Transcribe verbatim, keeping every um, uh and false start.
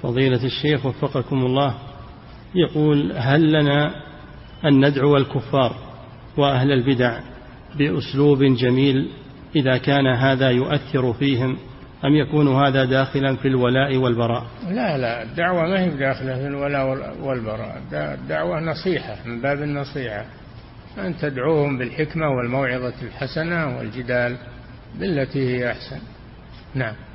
فضيلة الشيخ وفقكم الله، يقول: هل لنا أن ندعو الكفار وأهل البدع بأسلوب جميل إذا كان هذا يؤثر فيهم، أم يكون هذا داخلا في الولاء والبراء؟ لا لا، الدعوة ما هي داخلة في الولاء والبراء، الدعوة نصيحة من باب النصيحة، أن تدعوهم بالحكمة والموعظة الحسنة والجدال بالتي هي أحسن. نعم.